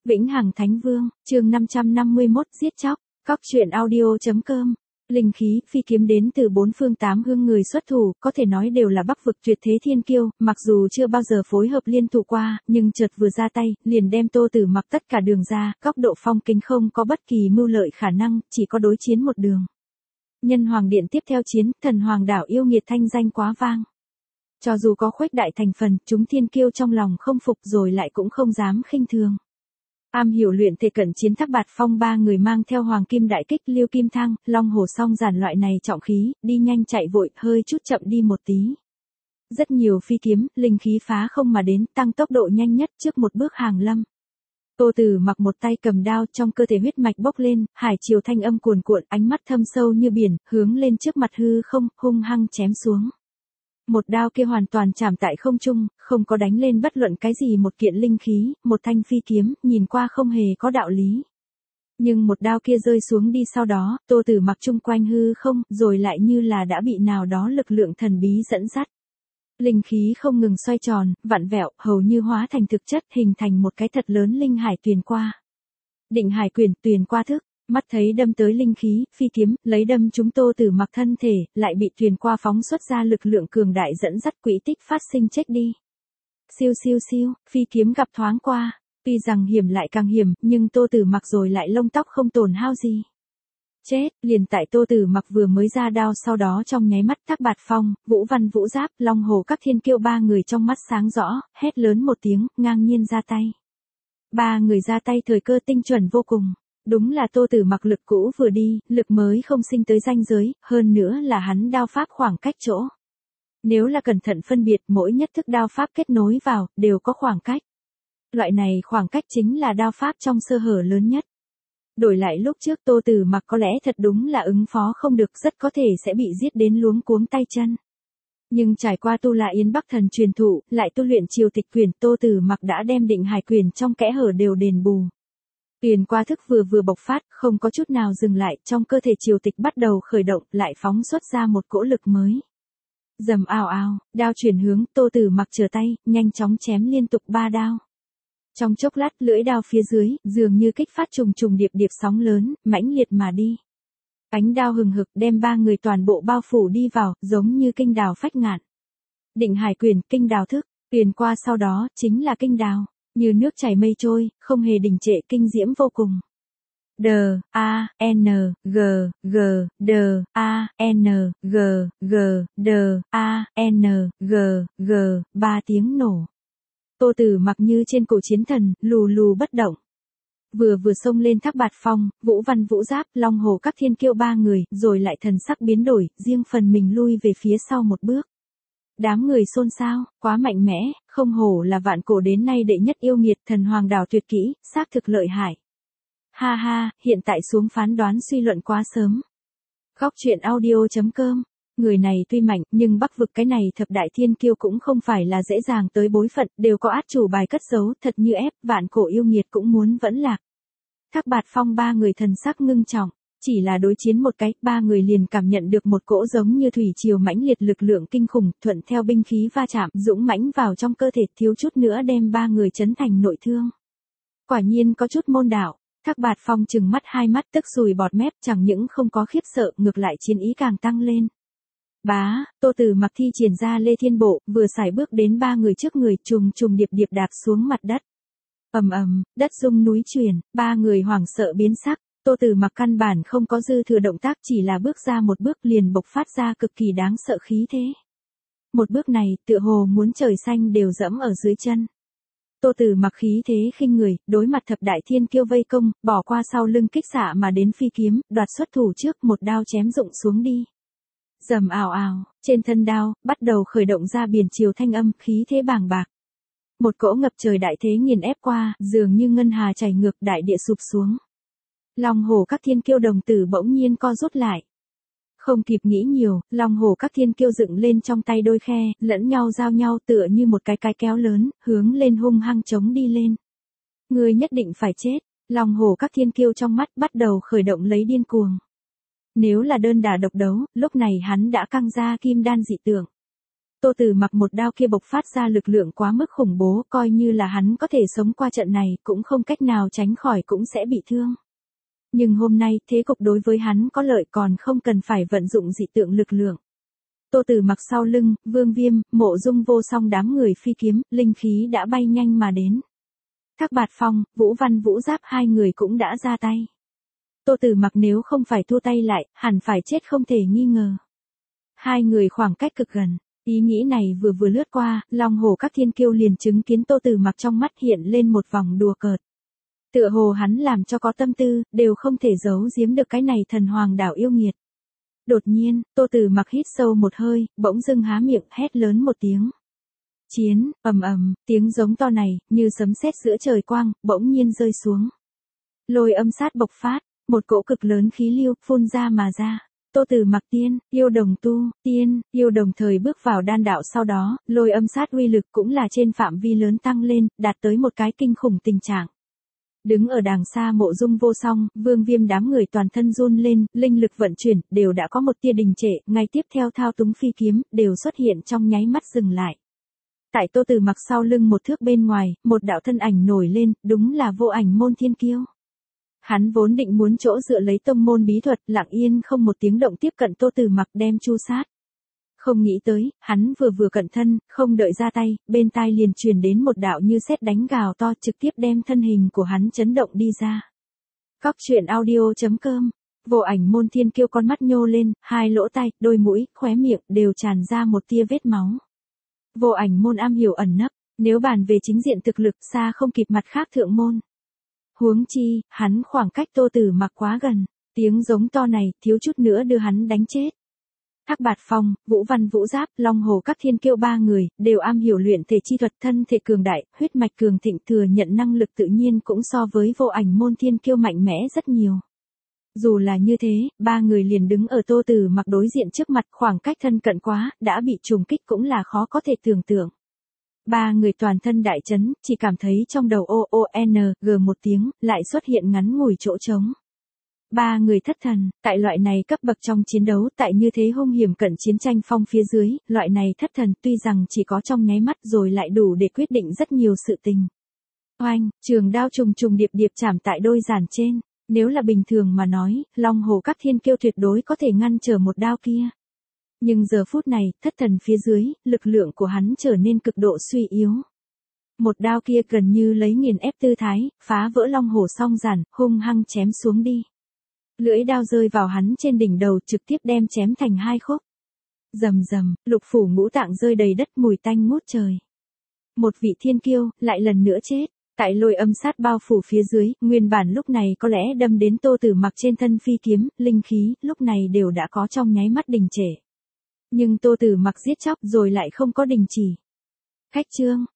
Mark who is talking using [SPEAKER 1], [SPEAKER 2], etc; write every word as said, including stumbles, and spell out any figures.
[SPEAKER 1] Vĩnh Hằng Thánh Vương, chương năm trăm năm mươi mốt giết chóc, cóc truyện audio.com. Linh khí, phi kiếm đến từ bốn phương tám hướng người xuất thủ, có thể nói đều là bắc vực tuyệt thế thiên kiêu, mặc dù chưa bao giờ phối hợp liên thủ qua, nhưng chợt vừa ra tay, liền đem Tô Tử Mặc tất cả đường ra, góc độ phong kính không có bất kỳ mưu lợi khả năng, chỉ có đối chiến một đường. Nhân Hoàng Điện tiếp theo chiến, Thần Hoàng Đảo yêu nghiệt thanh danh quá vang. Cho dù có khuếch đại thành phần, chúng thiên kiêu trong lòng không phục rồi lại cũng không dám khinh thường. Am hiểu luyện thể cận chiến Thác Bạt Phong ba người mang theo Hoàng Kim Đại Kích, Liêu Kim Thang, Long Hổ Song Giản loại này trọng khí, đi nhanh chạy vội, hơi chút chậm đi một tí. Rất nhiều phi kiếm, linh khí phá không mà đến, tăng tốc độ nhanh nhất trước một bước hàng lâm. Tô Tử Mặc một tay cầm đao, trong cơ thể huyết mạch bốc lên, hải triều thanh âm cuồn cuộn, ánh mắt thâm sâu như biển, hướng lên trước mặt hư không, hung hăng chém xuống. Một đao kia hoàn toàn chạm tại không trung, không có đánh lên bất luận cái gì một kiện linh khí, một thanh phi kiếm, nhìn qua không hề có đạo lý. Nhưng một đao kia rơi xuống đi sau đó, Tô Tử Mặc chung quanh hư không, rồi lại như là đã bị nào đó lực lượng thần bí dẫn dắt. Linh khí không ngừng xoay tròn, vặn vẹo, hầu như hóa thành thực chất, hình thành một cái thật lớn linh hải tuyền qua. Định hải quyền, tuyền qua thức. Mắt thấy đâm tới linh khí, phi kiếm, lấy đâm chúng Tô Tử Mặc thân thể, lại bị thuyền qua phóng xuất ra lực lượng cường đại dẫn dắt quỹ tích phát sinh chết đi. Siêu siêu siêu, phi kiếm gặp thoáng qua, tuy rằng hiểm lại càng hiểm, nhưng Tô Tử Mặc rồi lại lông tóc không tổn hao gì. Chết, liền tại Tô Tử Mặc vừa mới ra đao sau đó trong nháy mắt Thác Bạt Phong, Vũ Văn Vũ Giáp, Long Hổ các thiên kiêu ba người trong mắt sáng rõ, hét lớn một tiếng, ngang nhiên ra tay. Ba người ra tay thời cơ tinh chuẩn vô cùng. Đúng là Tô Tử Mặc lực cũ vừa đi, lực mới không sinh tới ranh giới, hơn nữa là hắn đao pháp khoảng cách chỗ. Nếu là cẩn thận phân biệt mỗi nhất thức đao pháp kết nối vào, đều có khoảng cách. Loại này khoảng cách chính là đao pháp trong sơ hở lớn nhất. Đổi lại lúc trước Tô Tử Mặc có lẽ thật đúng là ứng phó không được, rất có thể sẽ bị giết đến luống cuống tay chân. Nhưng trải qua tu La Yến Bắc Thần truyền thụ, lại tu luyện Triều Tịch Quyền, Tô Tử Mặc đã đem định hải quyền trong kẽ hở đều đền bù. Tuyền qua thức vừa vừa bộc phát, không có chút nào dừng lại, trong cơ thể triều tịch bắt đầu khởi động, lại phóng xuất ra một cỗ lực mới. Rầm ào ào, đao chuyển hướng, Tô Tử Mặc trở tay, nhanh chóng chém liên tục ba đao. Trong chốc lát, lưỡi đao phía dưới, dường như kích phát trùng trùng điệp điệp sóng lớn, mãnh liệt mà đi. Ánh đao hừng hực đem ba người toàn bộ bao phủ đi vào, giống như kinh đào phách ngạn. Định hải quyền, kinh đào thức, tuyền qua sau đó, chính là kinh đào. Như nước chảy mây trôi, không hề đình trệ, kinh diễm vô cùng. D, A, N, G, G, D, A, N, G, G, D, A, N, G, G, ba tiếng nổ. Tô Tử Mặc như trên cổ chiến thần, lù lù bất động. Vừa vừa xông lên Thác Bạt Phong, Vũ Văn Vũ Giáp, Long Hổ các thiên kiêu ba người, rồi lại thần sắc biến đổi, riêng phần mình lui về phía sau một bước. Đám người xôn xao, quá mạnh mẽ, không hổ là vạn cổ đến nay đệ nhất yêu nghiệt, Thần Hoàng Đảo tuyệt kỹ, xác thực lợi hại. Ha ha, hiện tại xuống phán đoán suy luận quá sớm. Góc truyện audio.com, người này tuy mạnh, nhưng Bắc vực cái này thập đại thiên kiêu cũng không phải là dễ dàng tới bối phận, đều có át chủ bài cất giấu, thật như ép, vạn cổ yêu nghiệt cũng muốn vẫn lạc. Thác Bạt Phong ba người thần sắc ngưng trọng. Chỉ là đối chiến một cái, ba người liền cảm nhận được một cỗ giống như thủy triều mãnh liệt lực lượng kinh khủng, thuận theo binh khí va chạm, dũng mãnh vào trong cơ thể, thiếu chút nữa đem ba người chấn thành nội thương. Quả nhiên có chút môn đạo, Thác Bạt Phong trừng mắt hai mắt tức sùi bọt mép, chẳng những không có khiếp sợ, ngược lại chiến ý càng tăng lên. Bá, Tô Tử Mặc thi triển ra Lê Thiên Bộ, vừa sải bước đến ba người trước người, trùng trùng điệp điệp đạp xuống mặt đất. Ầm ầm, đất rung núi chuyển, ba người hoảng sợ biến sắc. Tô Tử Mặc căn bản không có dư thừa động tác, chỉ là bước ra một bước liền bộc phát ra cực kỳ đáng sợ khí thế. Một bước này, tựa hồ muốn trời xanh đều dẫm ở dưới chân. Tô Tử Mặc khí thế khinh người, đối mặt thập đại thiên kiêu vây công, bỏ qua sau lưng kích xạ mà đến phi kiếm, đoạt xuất thủ trước, một đao chém rụng xuống đi. Rầm ào ào, trên thân đao, bắt đầu khởi động ra biển chiều thanh âm, khí thế bàng bạc. Một cỗ ngập trời đại thế nghiền ép qua, dường như ngân hà chảy ngược, đại địa sụp xuống. Long Hổ các thiên kiêu đồng tử bỗng nhiên co rút lại. Không kịp nghĩ nhiều, Long Hổ các thiên kiêu dựng lên trong tay đôi khe, lẫn nhau giao nhau tựa như một cái cái kéo lớn, hướng lên hung hăng chống đi lên. Ngươi nhất định phải chết, Long Hổ các thiên kiêu trong mắt bắt đầu khởi động lấy điên cuồng. Nếu là đơn đả độc đấu, lúc này hắn đã căng ra kim đan dị tượng. Tô Tử Mặc một đao kia bộc phát ra lực lượng quá mức khủng bố, coi như là hắn có thể sống qua trận này, cũng không cách nào tránh khỏi cũng sẽ bị thương. Nhưng hôm nay, thế cục đối với hắn có lợi còn không cần phải vận dụng dị tượng lực lượng. Tô Tử Mặc sau lưng, Vương Viêm, Mộ Dung Vô Song đám người phi kiếm, linh khí đã bay nhanh mà đến. Thác Bạt Phong, Vũ Văn Vũ Giáp hai người cũng đã ra tay. Tô Tử Mặc nếu không phải thua tay lại, hẳn phải chết không thể nghi ngờ. Hai người khoảng cách cực gần, ý nghĩ này vừa vừa lướt qua, Long Hổ các thiên kiêu liền chứng kiến Tô Tử Mặc trong mắt hiện lên một vòng đùa cợt. Tựa hồ hắn làm cho có tâm tư, đều không thể giấu giếm được cái này thần hoàng đảo yêu nghiệt. Đột nhiên, Tô Tử Mặc hít sâu một hơi, bỗng dưng há miệng hét lớn một tiếng. Chiến, ầm ầm, tiếng giống to này, như sấm sét giữa trời quang, bỗng nhiên rơi xuống. Lôi âm sát bộc phát, một cỗ cực lớn khí lưu phun ra mà ra. Tô Tử Mặc tiên, yêu đồng tu, tiên, yêu đồng thời bước vào đan đạo, sau đó, lôi âm sát uy lực cũng là trên phạm vi lớn tăng lên, đạt tới một cái kinh khủng tình trạng. Đứng ở đàng xa Mộ Dung Vô Song, Vương Viêm đám người toàn thân run lên, linh lực vận chuyển, đều đã có một tia đình trệ, ngay tiếp theo thao túng phi kiếm, đều xuất hiện trong nháy mắt dừng lại. Tại Tô Tử Mặc sau lưng một thước bên ngoài, một đạo thân ảnh nổi lên, đúng là Vô Ảnh môn thiên kiêu. Hắn vốn định muốn chỗ dựa lấy tông môn bí thuật, lặng yên không một tiếng động tiếp cận Tô Tử Mặc đem chu sát. Không nghĩ tới, hắn vừa vừa cận thân, không đợi ra tay, bên tai liền truyền đến một đạo như sét đánh gào to, trực tiếp đem thân hình của hắn chấn động đi ra. Cóc truyện audio chấm com. Vô Ảnh môn thiên kiêu con mắt nhô lên, hai lỗ tai, đôi mũi, khóe miệng đều tràn ra một tia vết máu. Vô Ảnh môn am hiểu ẩn nấp, nếu bàn về chính diện thực lực xa không kịp mặt khác thượng môn. Huống chi, hắn khoảng cách Tô Tử Mặc quá gần, tiếng giống to này thiếu chút nữa đưa hắn đánh chết. Thác Bạt Phong, Vũ Văn Vũ Giáp, Long Hổ các thiên kiêu ba người, đều am hiểu luyện thể chi thuật, thân thể cường đại, huyết mạch cường thịnh, thừa nhận năng lực tự nhiên cũng so với Vô Ảnh môn thiên kiêu mạnh mẽ rất nhiều. Dù là như thế, ba người liền đứng ở Tô Tử Mặc đối diện trước mặt, khoảng cách thân cận quá, đã bị trùng kích cũng là khó có thể tưởng tượng. Ba người toàn thân đại chấn, chỉ cảm thấy trong đầu o o n g một tiếng, lại xuất hiện ngắn ngủi chỗ trống. Ba người thất thần, tại loại này cấp bậc trong chiến đấu, tại như thế hung hiểm cận chiến tranh phong phía dưới, loại này thất thần tuy rằng chỉ có trong nháy mắt rồi lại đủ để quyết định rất nhiều sự tình. Oanh, trường đao trùng trùng điệp điệp chạm tại đôi giản trên, nếu là bình thường mà nói, Long Hổ các thiên kiêu tuyệt đối có thể ngăn trở một đao kia. Nhưng giờ phút này, thất thần phía dưới, lực lượng của hắn trở nên cực độ suy yếu. Một đao kia gần như lấy nghiền ép tư thái, phá vỡ Long Hổ song giản, hung hăng chém xuống đi. Lưỡi đao rơi vào hắn trên đỉnh đầu, trực tiếp đem chém thành hai khúc. Rầm rầm, lục phủ ngũ tạng rơi đầy đất, mùi tanh ngút trời. Một vị thiên kiêu, lại lần nữa chết. Tại lôi âm sát bao phủ phía dưới, nguyên bản lúc này có lẽ đâm đến Tô Tử Mặc trên thân phi kiếm, linh khí, lúc này đều đã có trong nháy mắt đình trệ. Nhưng Tô Tử Mặc giết chóc rồi lại không có đình chỉ. Khách chương,